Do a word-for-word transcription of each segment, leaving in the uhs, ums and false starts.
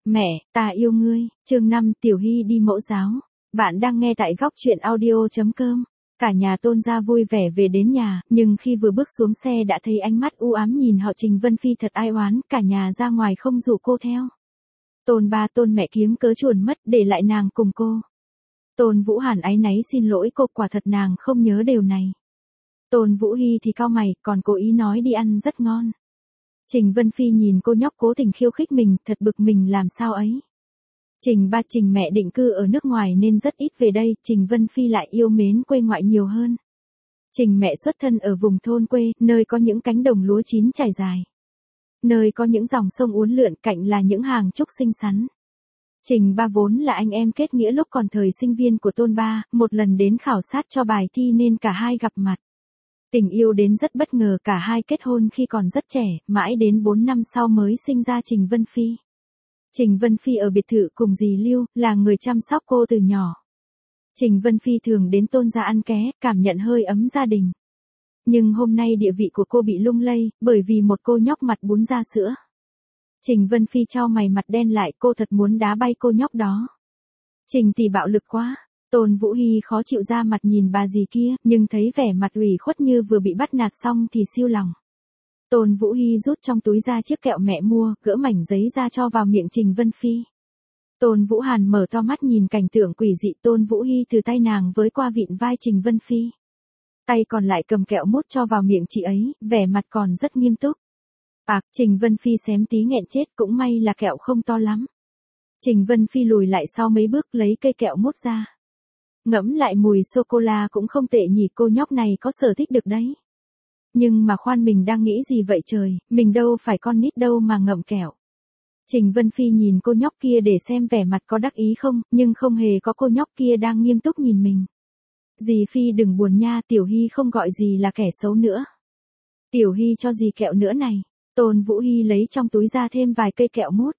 Mẹ, ta yêu ngươi, chương năm Tiểu Hy đi mẫu giáo. Bạn đang nghe tại góc truyện audio.com. Cả nhà Tôn gia vui vẻ về đến nhà, nhưng khi vừa bước xuống xe đã thấy ánh mắt u ám nhìn họ Trình Vân Phi thật ai oán, cả nhà ra ngoài không rủ cô theo. Tôn ba Tôn mẹ kiếm cớ chuồn mất để lại nàng cùng cô. Tôn Vũ Hàn áy náy xin lỗi cô, quả thật nàng không nhớ điều này. Tôn Vũ Hy thì cau mày, còn cố ý nói đi ăn rất ngon. Trình Vân Phi nhìn cô nhóc cố tình khiêu khích mình, thật bực mình làm sao ấy. Trình ba Trình mẹ định cư ở nước ngoài nên rất ít về đây, Trình Vân Phi lại yêu mến quê ngoại nhiều hơn. Trình mẹ xuất thân ở vùng thôn quê, nơi có những cánh đồng lúa chín trải dài. Nơi có những dòng sông uốn lượn, cạnh là những hàng trúc xinh xắn. Trình ba vốn là anh em kết nghĩa lúc còn thời sinh viên của Tôn ba, một lần đến khảo sát cho bài thi nên cả hai gặp mặt. Tình yêu đến rất bất ngờ, cả hai kết hôn khi còn rất trẻ, mãi đến bốn năm sau mới sinh ra Trình Vân Phi. Trình Vân Phi ở biệt thự cùng dì Lưu, là người chăm sóc cô từ nhỏ. Trình Vân Phi thường đến Tôn gia ăn ké, cảm nhận hơi ấm gia đình. Nhưng hôm nay địa vị của cô bị lung lay, bởi vì một cô nhóc mặt bún ra sữa. Trình Vân Phi chau mày mặt đen lại, cô thật muốn đá bay cô nhóc đó. Trình tỷ bạo lực quá. Tôn Vũ Hy khó chịu ra mặt nhìn bà dì kia, nhưng thấy vẻ mặt ủy khuất như vừa bị bắt nạt xong thì siêu lòng. Tôn Vũ Hy rút trong túi ra chiếc kẹo mẹ mua, gỡ mảnh giấy ra cho vào miệng Trình Vân Phi. Tôn Vũ Hàn mở to mắt nhìn cảnh tượng quỷ dị, Tôn Vũ Hy từ tay nàng với qua vịn vai Trình Vân Phi. Tay còn lại cầm kẹo mút cho vào miệng chị ấy, vẻ mặt còn rất nghiêm túc. Ạc, Trình Vân Phi xém tí nghẹn chết, cũng may là kẹo không to lắm. Trình Vân Phi lùi lại sau mấy bước lấy cây kẹo mút ra. Ngẫm lại mùi sô-cô-la cũng không tệ nhỉ, cô nhóc này có sở thích được đấy. Nhưng mà khoan, mình đang nghĩ gì vậy trời, mình đâu phải con nít đâu mà ngậm kẹo. Trình Vân Phi nhìn cô nhóc kia để xem vẻ mặt có đắc ý không, nhưng không hề có, cô nhóc kia đang nghiêm túc nhìn mình. Dì Phi đừng buồn nha, Tiểu Hy không gọi dì là kẻ xấu nữa. Tiểu Hy cho dì kẹo nữa này. Tôn Vũ Hy lấy trong túi ra thêm vài cây kẹo mút.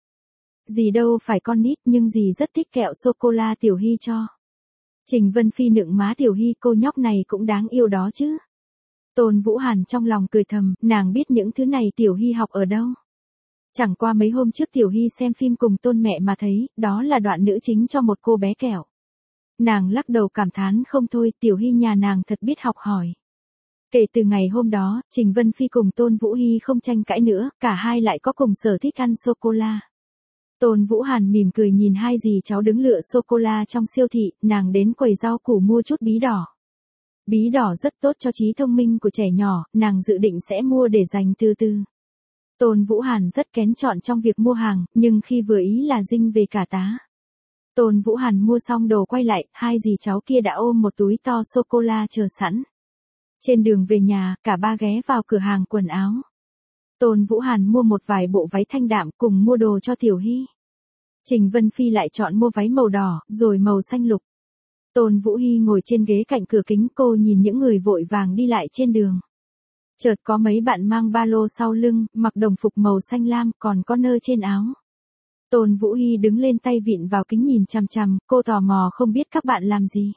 Dì đâu phải con nít nhưng dì rất thích kẹo sô-cô-la, Tiểu Hy cho. Trình Vân Phi nựng má Tiểu Hy, cô nhóc này cũng đáng yêu đó chứ. Tôn Vũ Hàn trong lòng cười thầm, nàng biết những thứ này Tiểu Hy học ở đâu. Chẳng qua mấy hôm trước Tiểu Hy xem phim cùng Tôn mẹ mà thấy, đó là đoạn nữ chính cho một cô bé kẹo. Nàng lắc đầu cảm thán không thôi, Tiểu Hy nhà nàng thật biết học hỏi. Kể từ ngày hôm đó, Trình Vân Phi cùng Tôn Vũ Hy không tranh cãi nữa, cả hai lại có cùng sở thích ăn sô-cô-la. Tôn Vũ Hàn mỉm cười nhìn hai dì cháu đứng lựa sô-cô-la trong siêu thị, nàng đến quầy rau củ mua chút bí đỏ. Bí đỏ rất tốt cho trí thông minh của trẻ nhỏ, nàng dự định sẽ mua để dành từ từ. Tôn Vũ Hàn rất kén chọn trong việc mua hàng, nhưng khi vừa ý là dinh về cả tá. Tôn Vũ Hàn mua xong đồ quay lại, hai dì cháu kia đã ôm một túi to sô-cô-la chờ sẵn. Trên đường về nhà, cả ba ghé vào cửa hàng quần áo. Tôn Vũ Hàn mua một vài bộ váy thanh đạm cùng mua đồ cho Tiểu Hy. Trình Vân Phi lại chọn mua váy màu đỏ, rồi màu xanh lục. Tôn Vũ Hy ngồi trên ghế cạnh cửa kính, cô nhìn những người vội vàng đi lại trên đường. Chợt có mấy bạn mang ba lô sau lưng, mặc đồng phục màu xanh lam, còn có nơ trên áo. Tôn Vũ Hy đứng lên tay vịn vào kính nhìn chằm chằm, cô tò mò không biết các bạn làm gì.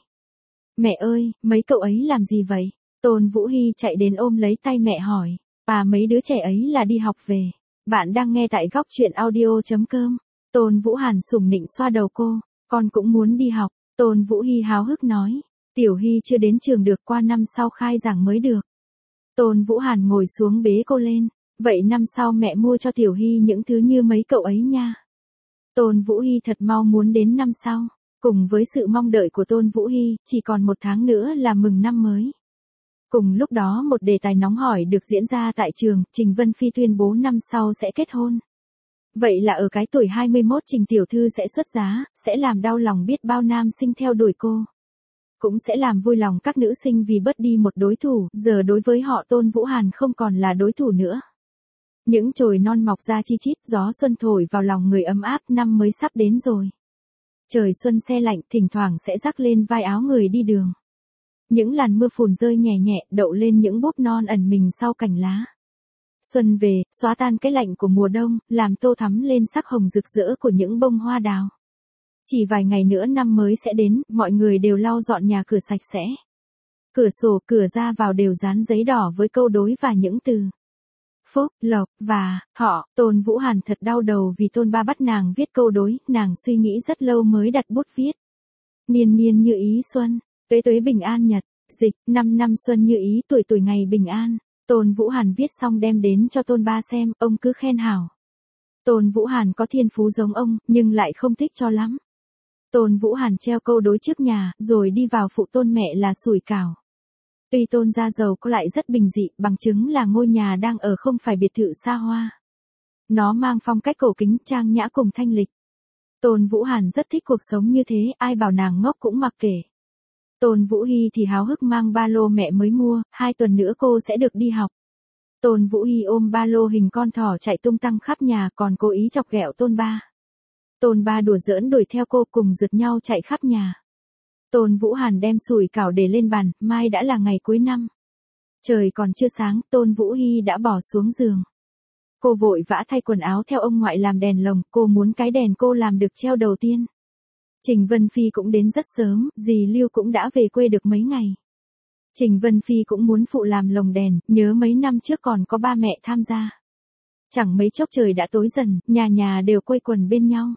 Mẹ ơi, mấy cậu ấy làm gì vậy? Tôn Vũ Hy chạy đến ôm lấy tay mẹ hỏi. À, mấy đứa trẻ ấy là đi học về. Bạn đang nghe tại góc truyện audio.com. Tôn Vũ Hàn sủng nịnh xoa đầu cô. Con cũng muốn đi học. Tôn Vũ Hy háo hức nói. Tiểu Hy chưa đến trường được, qua năm sau khai giảng mới được. Tôn Vũ Hàn ngồi xuống bế cô lên. Vậy năm sau mẹ mua cho Tiểu Hy những thứ như mấy cậu ấy nha. Tôn Vũ Hy thật mau muốn đến năm sau. Cùng với sự mong đợi của Tôn Vũ Hy, chỉ còn một tháng nữa là mừng năm mới. Cùng lúc đó một đề tài nóng hổi được diễn ra tại trường, Trình Vân Phi tuyên bố năm sau sẽ kết hôn. Vậy là ở cái tuổi hai mươi mốt Trình tiểu thư sẽ xuất giá, sẽ làm đau lòng biết bao nam sinh theo đuổi cô. Cũng sẽ làm vui lòng các nữ sinh vì bớt đi một đối thủ, giờ đối với họ Tôn Vũ Hàn không còn là đối thủ nữa. Những chồi non mọc ra chi chít, gió xuân thổi vào lòng người ấm áp, năm mới sắp đến rồi. Trời xuân se lạnh, thỉnh thoảng sẽ rắc lên vai áo người đi đường. Những làn mưa phùn rơi nhẹ nhẹ, đậu lên những búp non ẩn mình sau cành lá. Xuân về, xóa tan cái lạnh của mùa đông, làm tô thắm lên sắc hồng rực rỡ của những bông hoa đào. Chỉ vài ngày nữa năm mới sẽ đến, mọi người đều lau dọn nhà cửa sạch sẽ. Cửa sổ, cửa ra vào đều dán giấy đỏ với câu đối và những từ. phúc, lộc, và, thọ. Tôn Vũ Hàn thật đau đầu vì Tôn ba bắt nàng viết câu đối, nàng suy nghĩ rất lâu mới đặt bút viết. Niên niên như ý xuân, tuế tuế bình an nhật, dịch, năm năm xuân như ý tuổi tuổi ngày bình an. Tôn Vũ Hàn viết xong đem đến cho Tôn ba xem, ông cứ khen hảo. Tôn Vũ Hàn có thiên phú giống ông, nhưng lại không thích cho lắm. Tôn Vũ Hàn treo câu đối trước nhà, rồi đi vào phụ Tôn mẹ là sủi cảo. Tuy Tôn gia giàu có lại rất bình dị, bằng chứng là ngôi nhà đang ở không phải biệt thự xa hoa. Nó mang phong cách cổ kính, trang nhã cùng thanh lịch. Tôn Vũ Hàn rất thích cuộc sống như thế, ai bảo nàng ngốc cũng mặc kệ. Tôn Vũ Hi thì háo hức mang ba lô mẹ mới mua, hai tuần nữa cô sẽ được đi học. Tôn Vũ Hi ôm ba lô hình con thỏ chạy tung tăng khắp nhà, còn cố ý chọc ghẹo Tôn ba. Tôn ba đùa giỡn đuổi theo cô, cùng rượt nhau chạy khắp nhà. Tôn Vũ Hàn đem sủi cảo để lên bàn, mai đã là ngày cuối năm. Trời còn chưa sáng, Tôn Vũ Hi đã bỏ xuống giường. Cô vội vã thay quần áo theo ông ngoại làm đèn lồng, cô muốn cái đèn cô làm được treo đầu tiên. Trình Vân Phi cũng đến rất sớm, dì Lưu cũng đã về quê được mấy ngày. Trình Vân Phi cũng muốn phụ làm lồng đèn, nhớ mấy năm trước còn có ba mẹ tham gia. Chẳng mấy chốc trời đã tối dần, nhà nhà đều quây quần bên nhau.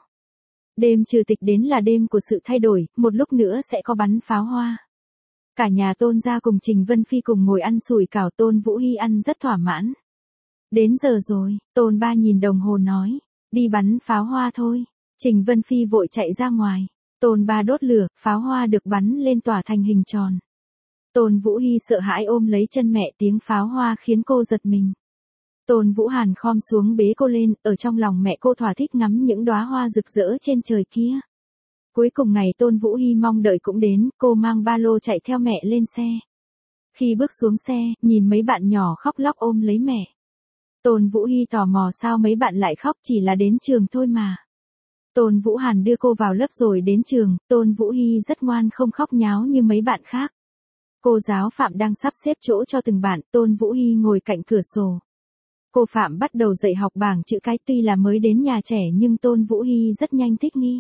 Đêm trừ tịch đến là đêm của sự thay đổi, một lúc nữa sẽ có bắn pháo hoa. Cả nhà Tôn gia cùng Trình Vân Phi cùng ngồi ăn sủi cảo, Tôn Vũ Hi ăn rất thỏa mãn. Đến giờ rồi, Tôn ba nhìn đồng hồ nói, đi bắn pháo hoa thôi. Trình Vân Phi vội chạy ra ngoài. Tôn ba đốt lửa, pháo hoa được bắn lên tỏa thành hình tròn. Tôn Vũ Hi sợ hãi ôm lấy chân mẹ, tiếng pháo hoa khiến cô giật mình. Tôn Vũ Hàn khom xuống bế cô lên, ở trong lòng mẹ cô thỏa thích ngắm những đóa hoa rực rỡ trên trời kia. Cuối cùng ngày Tôn Vũ Hi mong đợi cũng đến, cô mang ba lô chạy theo mẹ lên xe. Khi bước xuống xe, nhìn mấy bạn nhỏ khóc lóc ôm lấy mẹ. Tôn Vũ Hi tò mò sao mấy bạn lại khóc, chỉ là đến trường thôi mà. Tôn Vũ Hàn đưa cô vào lớp rồi đến trường, Tôn Vũ Hi rất ngoan không khóc nháo như mấy bạn khác. Cô giáo Phạm đang sắp xếp chỗ cho từng bạn, Tôn Vũ Hi ngồi cạnh cửa sổ. Cô Phạm bắt đầu dạy học bảng chữ cái, tuy là mới đến nhà trẻ nhưng Tôn Vũ Hi rất nhanh thích nghi.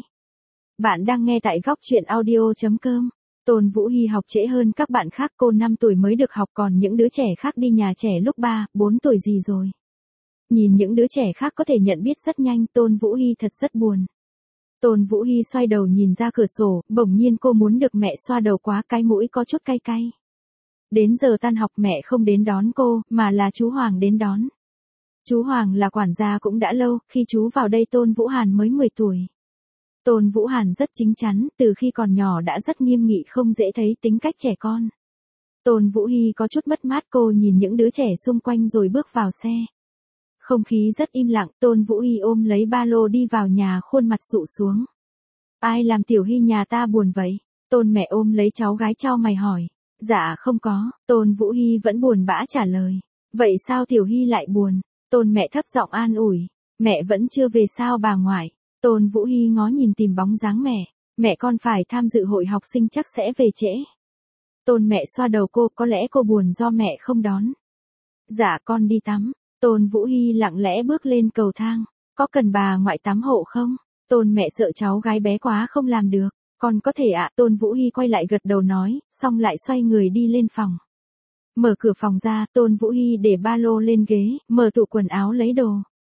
Bạn đang nghe tại góc truyện audio chấm com. Tôn Vũ Hi học trễ hơn các bạn khác, cô năm tuổi mới được học, còn những đứa trẻ khác đi nhà trẻ lúc ba, bốn tuổi gì rồi. Nhìn những đứa trẻ khác có thể nhận biết rất nhanh, Tôn Vũ Hi thật rất buồn. Tôn Vũ Hi xoay đầu nhìn ra cửa sổ, bỗng nhiên cô muốn được mẹ xoa đầu quá, cái mũi có chút cay cay. Đến giờ tan học mẹ không đến đón cô, mà là chú Hoàng đến đón. Chú Hoàng là quản gia cũng đã lâu, khi chú vào đây Tôn Vũ Hàn mới mười tuổi. Tôn Vũ Hàn rất chín chắn, từ khi còn nhỏ đã rất nghiêm nghị, không dễ thấy tính cách trẻ con. Tôn Vũ Hi có chút mất mát, cô nhìn những đứa trẻ xung quanh rồi bước vào xe. Không khí rất im lặng, Tôn Vũ Hi ôm lấy ba lô đi vào nhà, khuôn mặt sụ xuống. Ai làm Tiểu Hi nhà ta buồn vậy? Tôn mẹ ôm lấy cháu gái chau mày hỏi. Dạ không có, Tôn Vũ Hi vẫn buồn bã trả lời. Vậy sao Tiểu Hi lại buồn? Tôn mẹ thấp giọng an ủi. Mẹ vẫn chưa về sao bà ngoại? Tôn Vũ Hi ngó nhìn tìm bóng dáng mẹ. Mẹ con phải tham dự hội học sinh chắc sẽ về trễ. Tôn mẹ xoa đầu cô, có lẽ cô buồn do mẹ không đón. Dạ con đi tắm. Tôn Vũ Hi lặng lẽ bước lên cầu thang. Có cần bà ngoại tắm hộ không? Tôn mẹ sợ cháu gái bé quá không làm được. Con có thể ạ. Tôn Vũ Hi quay lại gật đầu nói, xong lại xoay người đi lên phòng. Mở cửa phòng ra, Tôn Vũ Hi để ba lô lên ghế, mở tủ quần áo lấy đồ.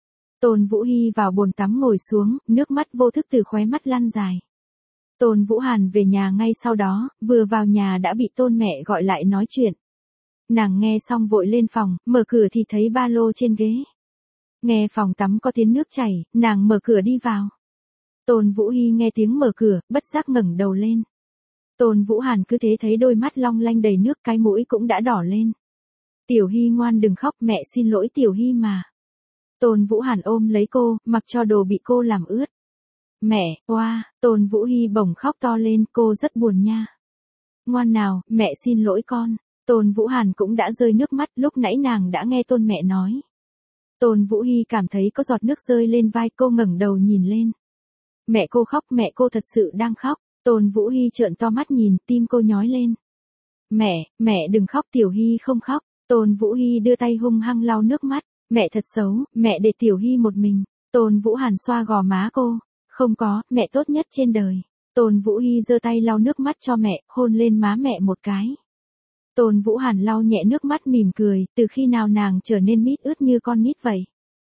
Tôn Vũ Hi vào bồn tắm ngồi xuống, nước mắt vô thức từ khóe mắt lăn dài. Tôn Vũ Hàn về nhà ngay sau đó, vừa vào nhà đã bị Tôn mẹ gọi lại nói chuyện. Nàng nghe xong vội lên phòng, mở cửa thì thấy ba lô trên ghế. Nghe phòng tắm có tiếng nước chảy, nàng mở cửa đi vào. Tôn Vũ Hi nghe tiếng mở cửa, bất giác ngẩng đầu lên. Tôn Vũ Hàn cứ thế thấy đôi mắt long lanh đầy nước, cái mũi cũng đã đỏ lên. Tiểu Hi ngoan đừng khóc, mẹ xin lỗi Tiểu Hi mà. Tôn Vũ Hàn ôm lấy cô, mặc cho đồ bị cô làm ướt. Mẹ, oa, Tôn Vũ Hi bỗng khóc to lên, cô rất buồn nha. Ngoan nào, mẹ xin lỗi con. Tôn Vũ Hàn cũng đã rơi nước mắt, lúc nãy nàng đã nghe Tôn mẹ nói. Tôn Vũ Hi cảm thấy có giọt nước rơi lên vai, cô ngẩng đầu nhìn lên. Mẹ cô khóc, mẹ cô thật sự đang khóc. Tôn Vũ Hi trợn to mắt nhìn, tim cô nhói lên. Mẹ, mẹ đừng khóc, Tiểu Hi không khóc. Tôn Vũ Hi đưa tay hung hăng lau nước mắt. Mẹ thật xấu, mẹ để Tiểu Hi một mình. Tôn Vũ Hàn xoa gò má cô. Không có, mẹ tốt nhất trên đời. Tôn Vũ Hi giơ tay lau nước mắt cho mẹ, hôn lên má mẹ một cái. Tôn Vũ Hàn lau nhẹ nước mắt mỉm cười, từ khi nào nàng trở nên mít ướt như con nít vậy.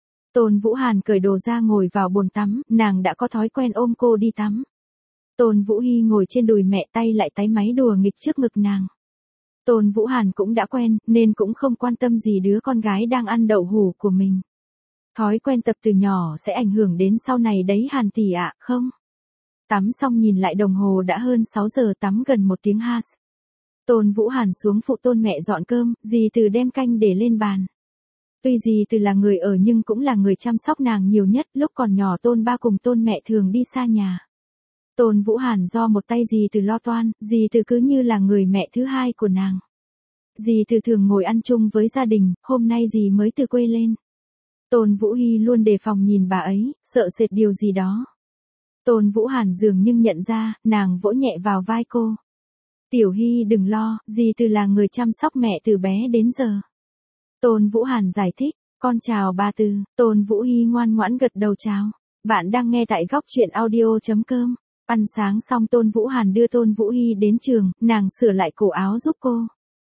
Tôn Vũ Hàn cởi đồ ra ngồi vào bồn tắm, nàng đã có thói quen ôm cô đi tắm. Tôn Vũ Hi ngồi trên đùi mẹ tay lại táy máy đùa nghịch trước ngực nàng. Tôn Vũ Hàn cũng đã quen, nên cũng không quan tâm gì đứa con gái đang ăn đậu hũ của mình. Thói quen tập từ nhỏ sẽ ảnh hưởng đến sau này đấy Hàn tỷ ạ, không? Tắm xong nhìn lại đồng hồ đã hơn sáu giờ tắm gần một tiếng ha. Tôn Vũ Hàn xuống phụ Tôn mẹ dọn cơm, dì Từ đem canh để lên bàn. Tuy dì Từ là người ở nhưng cũng là người chăm sóc nàng nhiều nhất, lúc còn nhỏ Tôn ba cùng Tôn mẹ thường đi xa nhà. Tôn Vũ Hàn do một tay dì Từ lo toan, dì Từ cứ như là người mẹ thứ hai của nàng. Dì Từ thường ngồi ăn chung với gia đình, hôm nay dì mới từ quê lên. Tôn Vũ Hi luôn đề phòng nhìn bà ấy, sợ sệt điều gì đó. Tôn Vũ Hàn dường như nhận ra, nàng vỗ nhẹ vào vai cô. Tiểu Hi đừng lo, dì Từ là người chăm sóc mẹ từ bé đến giờ. Tôn Vũ Hàn giải thích, con chào bà Từ. Tôn Vũ Hi ngoan ngoãn gật đầu chào. Bạn đang nghe tại góc truyện audio chấm com. Ăn sáng xong Tôn Vũ Hàn đưa Tôn Vũ Hi đến trường, nàng sửa lại cổ áo giúp cô.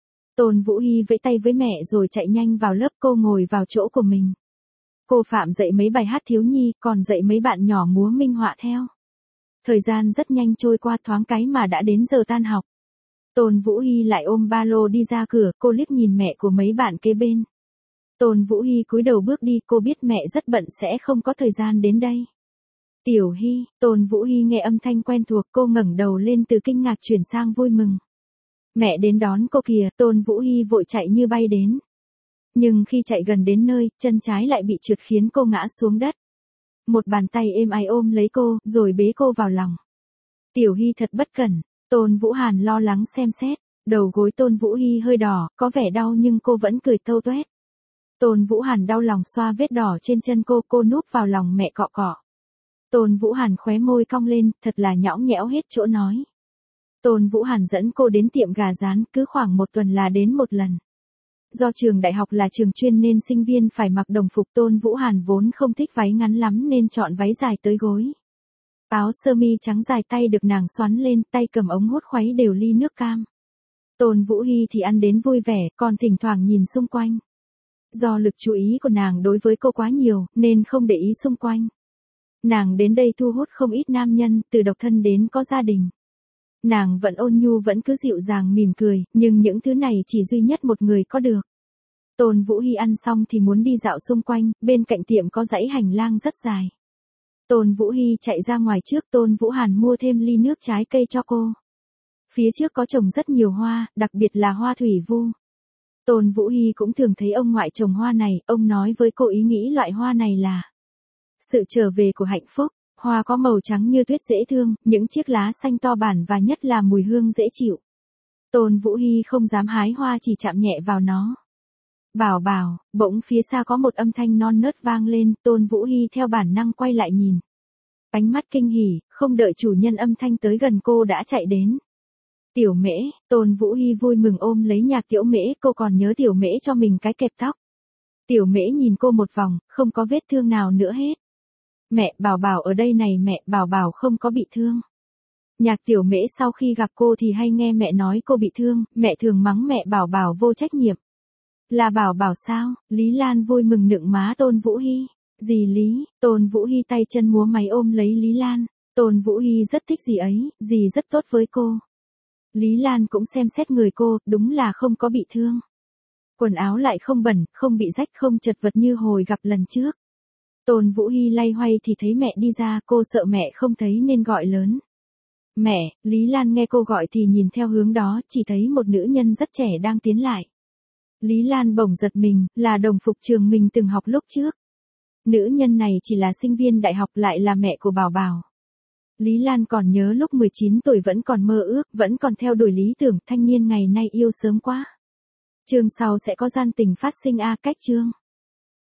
Tôn Vũ Hi vẫy tay với mẹ rồi chạy nhanh vào lớp, cô ngồi vào chỗ của mình. Cô Phạm dạy mấy bài hát thiếu nhi, còn dạy mấy bạn nhỏ múa minh họa theo. Thời gian rất nhanh trôi qua, thoáng cái mà đã đến giờ tan học. Tôn Vũ Hi lại ôm ba lô đi ra cửa, cô liếc nhìn mẹ của mấy bạn kế bên. Tôn Vũ Hi cúi đầu bước đi, cô biết mẹ rất bận sẽ không có thời gian đến đây. Tiểu Hi, Tôn Vũ Hi nghe âm thanh quen thuộc, cô ngẩng đầu lên từ kinh ngạc chuyển sang vui mừng. Mẹ đến đón cô kìa, Tôn Vũ Hi vội chạy như bay đến. Nhưng khi chạy gần đến nơi, chân trái lại bị trượt khiến cô ngã xuống đất. Một bàn tay êm ái ôm lấy cô, rồi bế cô vào lòng. Tiểu Hi thật bất cẩn. Tôn Vũ Hàn lo lắng xem xét, đầu gối Tôn Vũ Hi hơi đỏ, có vẻ đau nhưng cô vẫn cười tâu tuét. Tôn Vũ Hàn đau lòng xoa vết đỏ trên chân cô, cô núp vào lòng mẹ cọ cọ. Tôn Vũ Hàn khóe môi cong lên, thật là nhõng nhẽo hết chỗ nói. Tôn Vũ Hàn dẫn cô đến tiệm gà rán, cứ khoảng một tuần là đến một lần. Do trường đại học là trường chuyên nên sinh viên phải mặc đồng phục, Tôn Vũ Hàn vốn không thích váy ngắn lắm nên chọn váy dài tới gối. Áo sơ mi trắng dài tay được nàng xoắn lên, tay cầm ống hút khuấy đều ly nước cam. Tôn Vũ Hi thì ăn đến vui vẻ, còn thỉnh thoảng nhìn xung quanh. Do lực chú ý của nàng đối với cô quá nhiều, nên không để ý xung quanh. Nàng đến đây thu hút không ít nam nhân, từ độc thân đến có gia đình. Nàng vẫn ôn nhu, vẫn cứ dịu dàng mỉm cười, nhưng những thứ này chỉ duy nhất một người có được. Tôn Vũ Hi ăn xong thì muốn đi dạo xung quanh, bên cạnh tiệm có dãy hành lang rất dài. Tôn Vũ Hi chạy ra ngoài trước, Tôn Vũ Hàn mua thêm ly nước trái cây cho cô. Phía trước có trồng rất nhiều hoa, đặc biệt là hoa thủy vu. Tôn Vũ Hi cũng thường thấy ông ngoại trồng hoa này, ông nói với cô ý nghĩ loại hoa này là sự trở về của hạnh phúc. Hoa có màu trắng như tuyết dễ thương, những chiếc lá xanh to bản và nhất là mùi hương dễ chịu. Tôn Vũ Hi không dám hái hoa, chỉ chạm nhẹ vào nó. Bảo bảo, bỗng phía xa có một âm thanh non nớt vang lên, Tôn Vũ Hi theo bản năng quay lại nhìn. Ánh mắt kinh hỉ, không đợi chủ nhân âm thanh tới gần cô đã chạy đến. Tiểu Mễ, Tôn Vũ Hi vui mừng ôm lấy Nhạc Tiểu Mễ, cô còn nhớ Tiểu Mễ cho mình cái kẹp tóc. Tiểu Mễ nhìn cô một vòng, không có vết thương nào nữa hết. Mẹ, Bảo Bảo ở đây này mẹ, Bảo Bảo không có bị thương. Nhạc Tiểu Mễ sau khi gặp cô thì hay nghe mẹ nói cô bị thương, mẹ thường mắng mẹ Bảo Bảo vô trách nhiệm. Là Bảo Bảo sao? Lý Lan vui mừng nựng má Tôn Vũ Hi. Dì Lý, Tôn Vũ Hi tay chân múa máy ôm lấy Lý Lan. Tôn Vũ Hi rất thích dì ấy, dì rất tốt với cô. Lý Lan cũng xem xét người cô, đúng là không có bị thương. Quần áo lại không bẩn, không bị rách, không chật vật như hồi gặp lần trước. Tôn Vũ Hi lay hoay thì thấy mẹ đi ra, cô sợ mẹ không thấy nên gọi lớn. Mẹ, Lý Lan nghe cô gọi thì nhìn theo hướng đó, chỉ thấy một nữ nhân rất trẻ đang tiến lại. Lý Lan bỗng giật mình, là đồng phục trường mình từng học lúc trước. Nữ nhân này chỉ là sinh viên đại học, lại là mẹ của Bảo Bảo. Lý Lan còn nhớ lúc mười chín tuổi vẫn còn mơ ước, vẫn còn theo đuổi lý tưởng, thanh niên ngày nay yêu sớm quá. Chương sau sẽ có gian tình phát sinh a cách chương.